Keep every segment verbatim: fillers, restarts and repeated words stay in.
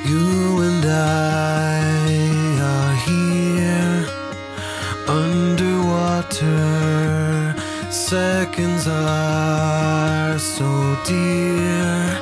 You and I are here underwater. Seconds are so dear.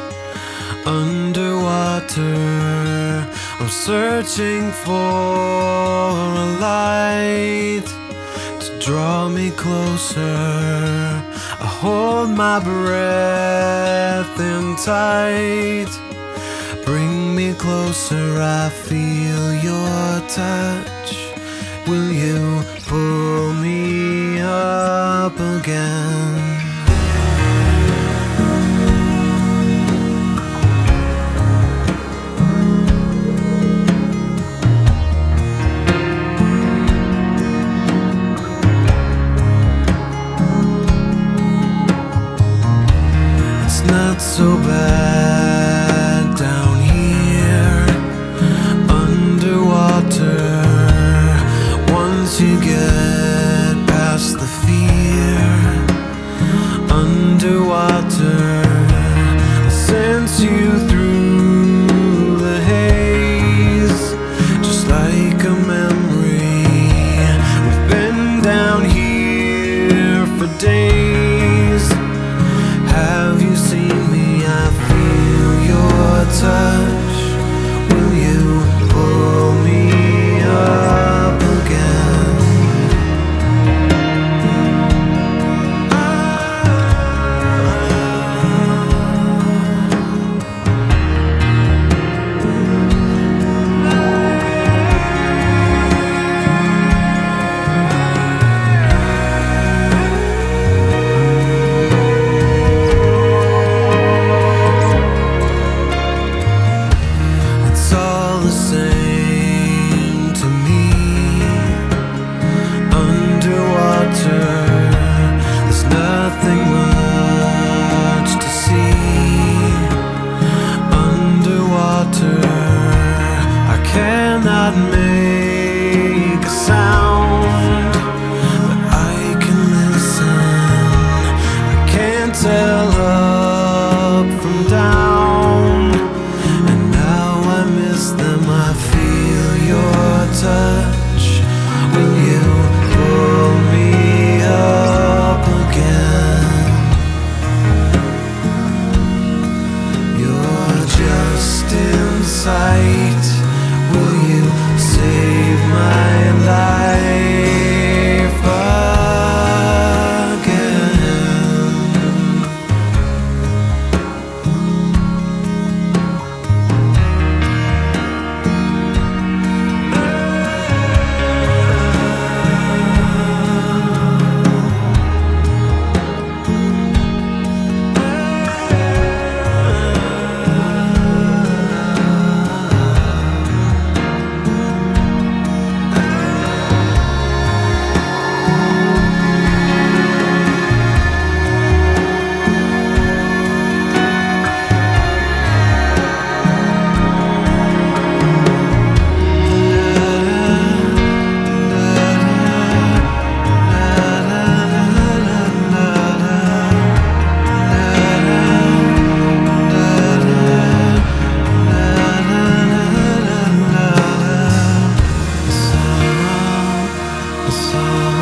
Underwater, I'm searching for a light to draw me closer. I hold my breath in tight. Bring me closer, I feel your touch. Will you pull me up again? It's not so bad down here underwater. Once you get past the fear, underwater, I'll sense you through the haze, just like a memory. We've been down here for days. Have you seen me? I feel your touch. Will you pull me up again? It's all the same to me. Underwater, there's nothing much to see. Underwater, I cannot make a sound, but I can listen. I can't tell up from down, and now I miss them. I feel your touch. Will you pull me up again? You're just in sight. Will you save my life again? So